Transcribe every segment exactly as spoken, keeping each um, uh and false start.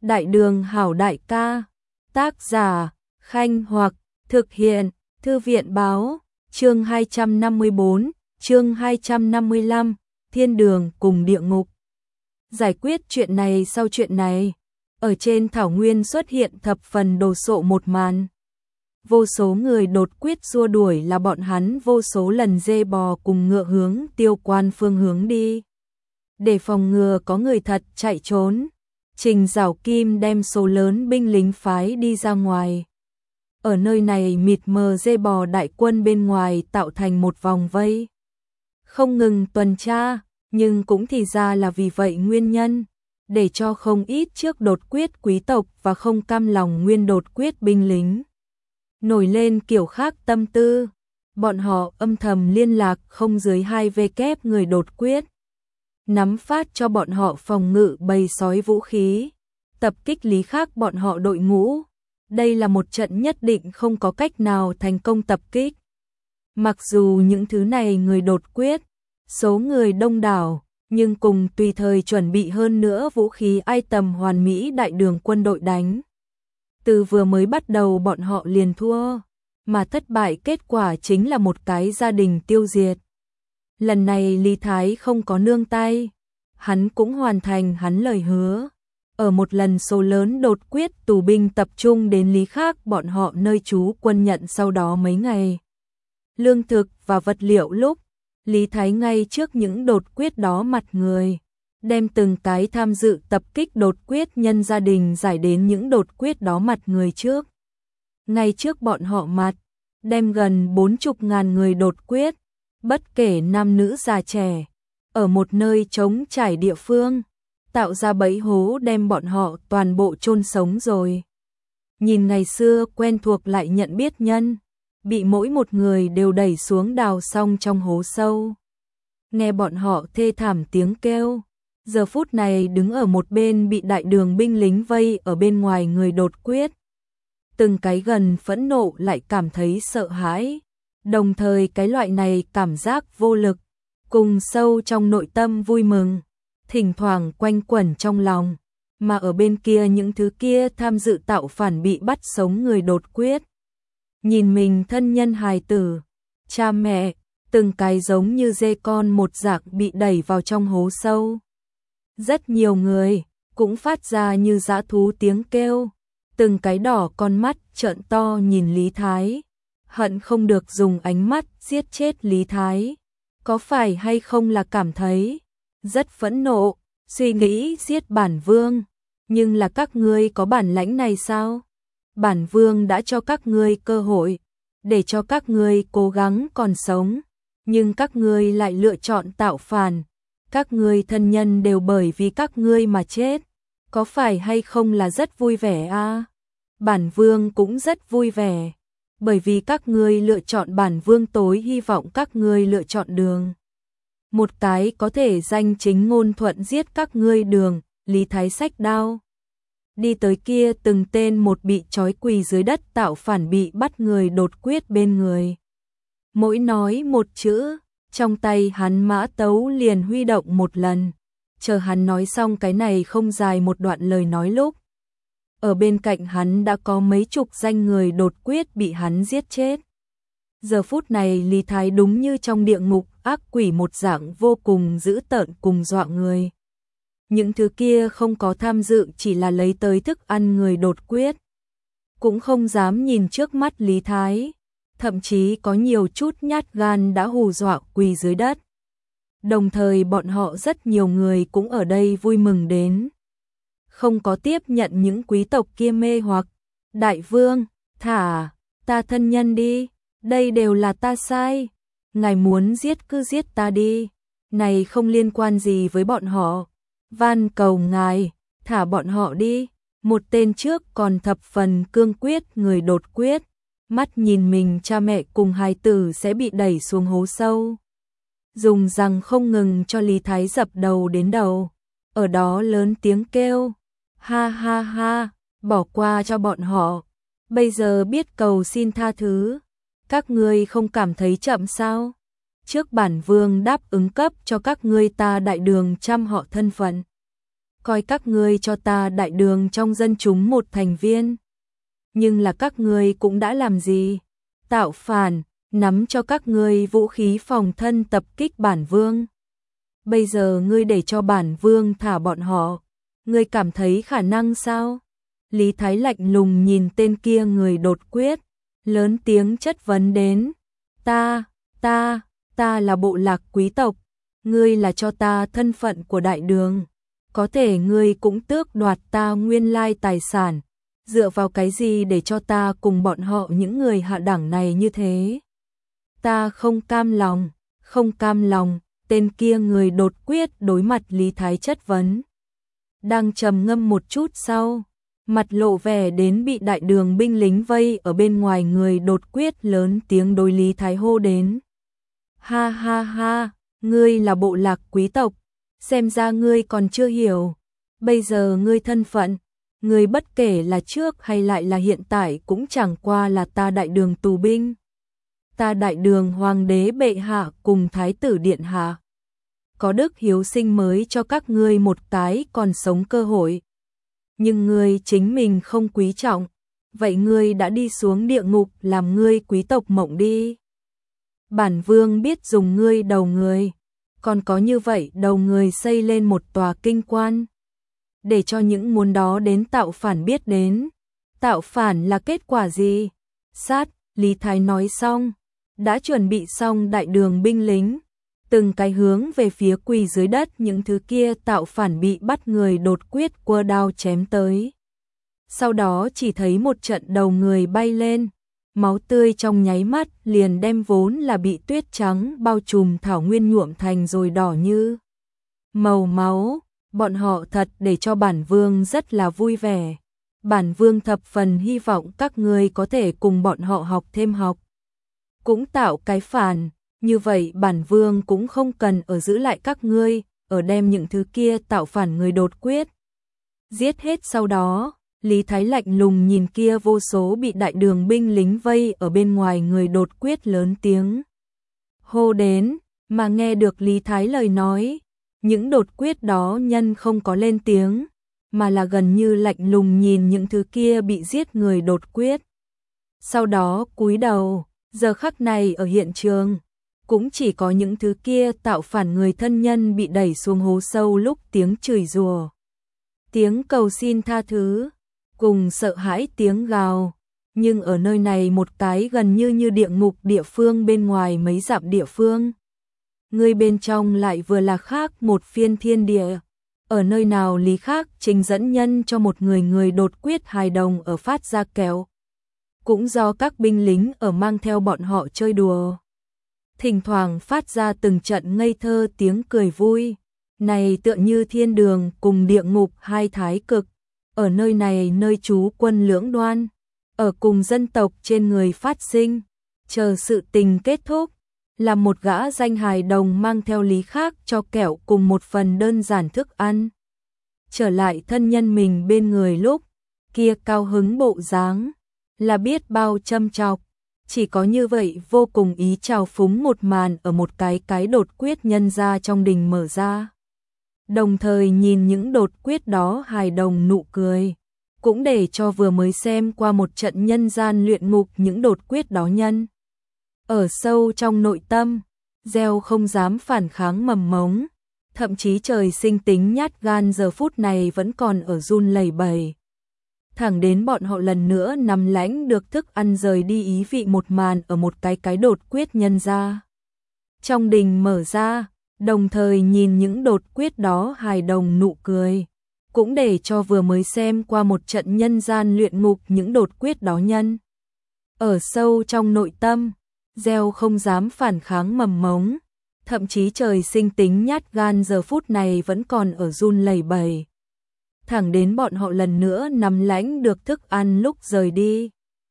Đại đường hảo đại ca. Tác giả, Khanh Hoặc, thực hiện, Thư viện báo, chương hai trăm năm mươi bốn, chương hai trăm năm mươi lăm, thiên đường cùng địa ngục. Giải quyết chuyện này sau chuyện này, ở trên thảo nguyên xuất hiện thập phần đồ sộ một màn. Vô số người đột quyết xua đuổi là bọn hắn vô số lần dê bò cùng ngựa hướng Tiêu Quan phương hướng đi. Để phòng ngừa có người thật chạy trốn, Trình Giảo Kim đem số lớn binh lính phái đi ra ngoài. Ở nơi này mịt mờ dê bò đại quân bên ngoài tạo thành một vòng vây. Không ngừng tuần tra, nhưng cũng thì ra là vì vậy nguyên nhân, để cho không ít trước đột quyết quý tộc và không cam lòng nguyên đột quyết binh lính nổi lên kiểu khác tâm tư. Bọn họ âm thầm liên lạc không dưới hai vê kép người đột quyết, nắm phát cho bọn họ phòng ngự bầy sói vũ khí, tập kích lý khác bọn họ đội ngũ. Đây là một trận nhất định không có cách nào thành công tập kích. Mặc dù những thứ này người đột quyết, số người đông đảo, nhưng cùng tùy thời chuẩn bị hơn nữa vũ khí ai tầm hoàn mỹ đại đường quân đội đánh. Từ vừa mới bắt đầu bọn họ liền thua, mà thất bại kết quả chính là một cái gia đình tiêu diệt. Lần này Lý Thái không có nương tay, hắn cũng hoàn thành hắn lời hứa. Ở một lần số lớn đột quyết tù binh tập trung đến Lý khác bọn họ nơi trú quân nhận sau đó mấy ngày lương thực và vật liệu lúc, Lý Thái ngay trước những đột quyết đó mặt người, đem từng cái tham dự tập kích đột quyết nhân gia đình giải đến những đột quyết đó mặt người trước. Ngay trước bọn họ mặt, đem gần bốn chục ngàn người đột quyết, bất kể nam nữ già trẻ, ở một nơi trống trải địa phương, tạo ra bẫy hố đem bọn họ toàn bộ chôn sống rồi. Nhìn ngày xưa quen thuộc lại nhận biết nhân, bị mỗi một người đều đẩy xuống đào xong trong hố sâu. Nghe bọn họ thê thảm tiếng kêu, giờ phút này đứng ở một bên bị đại đường binh lính vây ở bên ngoài người đột quyết. Từng cái gần phẫn nộ lại cảm thấy sợ hãi, đồng thời cái loại này cảm giác vô lực, cùng sâu trong nội tâm vui mừng, thỉnh thoảng quanh quẩn trong lòng, mà ở bên kia những thứ kia tham dự tạo phản bị bắt sống người đột quyết. Nhìn mình thân nhân hài tử, cha mẹ, từng cái giống như dê con một dạng bị đẩy vào trong hố sâu. Rất nhiều người cũng phát ra như dã thú tiếng kêu, từng cái đỏ con mắt trợn to nhìn Lý Thái, hận không được dùng ánh mắt giết chết Lý Thái. Có phải hay không là cảm thấy rất phẫn nộ, suy nghĩ giết bản vương, nhưng là các ngươi có bản lãnh này sao? Bản vương đã cho các ngươi cơ hội, để cho các ngươi cố gắng còn sống, nhưng các ngươi lại lựa chọn tạo phản, các ngươi thân nhân đều bởi vì các ngươi mà chết, có phải hay không là rất vui vẻ a? À? Bản vương cũng rất vui vẻ, bởi vì các ngươi lựa chọn bản vương tối hy vọng các ngươi lựa chọn đường. Một cái có thể danh chính ngôn thuận giết các ngươi đường. Lý Thái xách đao đi tới kia từng tên một bị trói quỳ dưới đất tạo phản bị bắt người đột quyết bên người. Mỗi nói một chữ, trong tay hắn mã tấu liền huy động một lần, chờ hắn nói xong cái này không dài một đoạn lời nói lúc. Ở bên cạnh hắn đã có mấy chục danh người đột quyết bị hắn giết chết. Giờ phút này Lý Thái đúng như trong địa ngục ác quỷ một dạng vô cùng dữ tợn cùng dọa người. Những thứ kia không có tham dự chỉ là lấy tới thức ăn người đột quyết, cũng không dám nhìn trước mắt Lý Thái, thậm chí có nhiều chút nhát gan đã hù dọa quỳ dưới đất. Đồng thời bọn họ rất nhiều người cũng ở đây vui mừng đến, không có tiếp nhận những quý tộc kia mê hoặc. Đại vương, thả ta thân nhân đi, đây đều là ta sai, ngài muốn giết cứ giết ta đi, này không liên quan gì với bọn họ, van cầu ngài, thả bọn họ đi. Một tên trước còn thập phần cương quyết người đột quyết, mắt nhìn mình cha mẹ cùng hài tử sẽ bị đẩy xuống hố sâu, dùng răng không ngừng cho Lý Thái dập đầu đến đầu, ở đó lớn tiếng kêu, ha ha ha, bỏ qua cho bọn họ, bây giờ biết cầu xin tha thứ, các ngươi không cảm thấy chậm sao? Trước bản vương đáp ứng cấp cho các ngươi ta đại đường trăm họ thân phận, coi các ngươi cho ta đại đường trong dân chúng một thành viên. Nhưng là các ngươi cũng đã làm gì? Tạo phản, nắm cho các ngươi vũ khí phòng thân tập kích bản vương. Bây giờ ngươi để cho bản vương thả bọn họ, ngươi cảm thấy khả năng sao? Lý Thái lạnh lùng nhìn tên kia người đột quyết, lớn tiếng chất vấn đến. Ta, ta, ta là bộ lạc quý tộc, ngươi là cho ta thân phận của đại đường. Có thể ngươi cũng tước đoạt ta nguyên lai tài sản, dựa vào cái gì để cho ta cùng bọn họ những người hạ đẳng này như thế? Ta không cam lòng, không cam lòng, tên kia người đột quyết đối mặt Lý Thái chất vấn. Đang trầm ngâm một chút sau, mặt lộ vẻ đến bị đại đường binh lính vây ở bên ngoài người đột quyết lớn tiếng đối Lý Thái hô đến. Ha ha ha, ngươi là bộ lạc quý tộc, xem ra ngươi còn chưa hiểu. Bây giờ ngươi thân phận, ngươi bất kể là trước hay lại là hiện tại cũng chẳng qua là ta đại đường tù binh. Ta đại đường hoàng đế bệ hạ cùng thái tử điện hạ. Có đức hiếu sinh mới cho các ngươi một cái còn sống cơ hội. Nhưng ngươi chính mình không quý trọng, vậy ngươi đã đi xuống địa ngục làm ngươi quý tộc mộng đi. Bản vương biết dùng ngươi đầu người, còn có như vậy đầu người xây lên một tòa kinh quan. Để cho những muốn đó đến tạo phản biết đến. Tạo phản là kết quả gì? Sát, Lý Thái nói xong, đã chuẩn bị xong đại đường binh lính. Từng cái hướng về phía quỳ dưới đất những thứ kia tạo phản bị bắt người đột quyết quơ đao chém tới. Sau đó chỉ thấy một trận đầu người bay lên, máu tươi trong nháy mắt liền đem vốn là bị tuyết trắng bao trùm thảo nguyên nhuộm thành rồi đỏ như màu máu. Bọn họ thật để cho bản vương rất là vui vẻ. Bản vương thập phần hy vọng các ngươi có thể cùng bọn họ học thêm học. Cũng tạo cái phản, như vậy bản vương cũng không cần ở giữ lại các ngươi, ở đem những thứ kia tạo phản người đột quyết. Giết hết sau đó, Lý Thái lạnh lùng nhìn kia vô số bị đại đường binh lính vây ở bên ngoài người đột quyết lớn tiếng hô đến, mà nghe được Lý Thái lời nói. Những đột quyết đó nhân không có lên tiếng, mà là gần như lạnh lùng nhìn những thứ kia bị giết người đột quyết. Sau đó cúi đầu, giờ khắc này ở hiện trường, cũng chỉ có những thứ kia tạo phản người thân nhân bị đẩy xuống hố sâu lúc tiếng chửi rủa, tiếng cầu xin tha thứ, cùng sợ hãi tiếng gào. Nhưng ở nơi này một cái gần như như địa ngục địa phương bên ngoài mấy dặm địa phương. Người bên trong lại vừa là khác một phiên thiên địa. Ở nơi nào Lý Khác trình dẫn nhân cho một người người đột quyết hài đồng ở phát ra kéo. Cũng do các binh lính ở mang theo bọn họ chơi đùa. Thỉnh thoảng phát ra từng trận ngây thơ tiếng cười vui. Này tựa như thiên đường cùng địa ngục hai thái cực. Ở nơi này nơi trú quân lưỡng đoan. Ở cùng dân tộc trên người phát sinh. Chờ sự tình kết thúc. Là một gã danh hài đồng mang theo Lý Khác cho kẹo cùng một phần đơn giản thức ăn. Trở lại thân nhân mình bên người lúc, kia cao hứng bộ dáng, là biết bao châm chọc. Chỉ có như vậy vô cùng ý trào phúng một màn ở một cái cái đột quyết nhân ra trong đình mở ra. Đồng thời nhìn những đột quyết đó hài đồng nụ cười, cũng để cho vừa mới xem qua một trận nhân gian luyện ngục những đột quyết đó nhân. Ở sâu trong nội tâm, gieo không dám phản kháng mầm mống, thậm chí trời sinh tính nhát gan giờ phút này vẫn còn ở run lẩy bẩy. Thẳng đến bọn họ lần nữa nằm lãnh được thức ăn rời đi ý vị một màn ở một cái cái đột quyết nhân ra. Trong đình mở ra, đồng thời nhìn những đột quyết đó hài đồng nụ cười, cũng để cho vừa mới xem qua một trận nhân gian luyện ngục những đột quyết đó nhân. Ở sâu trong nội tâm, gieo không dám phản kháng mầm mống, thậm chí trời sinh tính nhát gan giờ phút này vẫn còn ở run lẩy bẩy. Thẳng đến bọn họ lần nữa nằm lãnh được thức ăn lúc rời đi.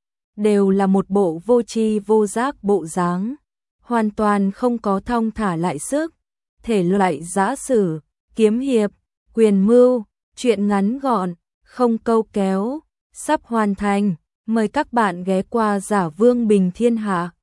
Đều là một bộ vô tri vô giác bộ dáng, hoàn toàn không có thong thả lại sức, thể loại giã sử, kiếm hiệp, quyền mưu, chuyện ngắn gọn, không câu kéo, sắp hoàn thành. Mời các bạn ghé qua Giả Vương Bình Thiên Hạ.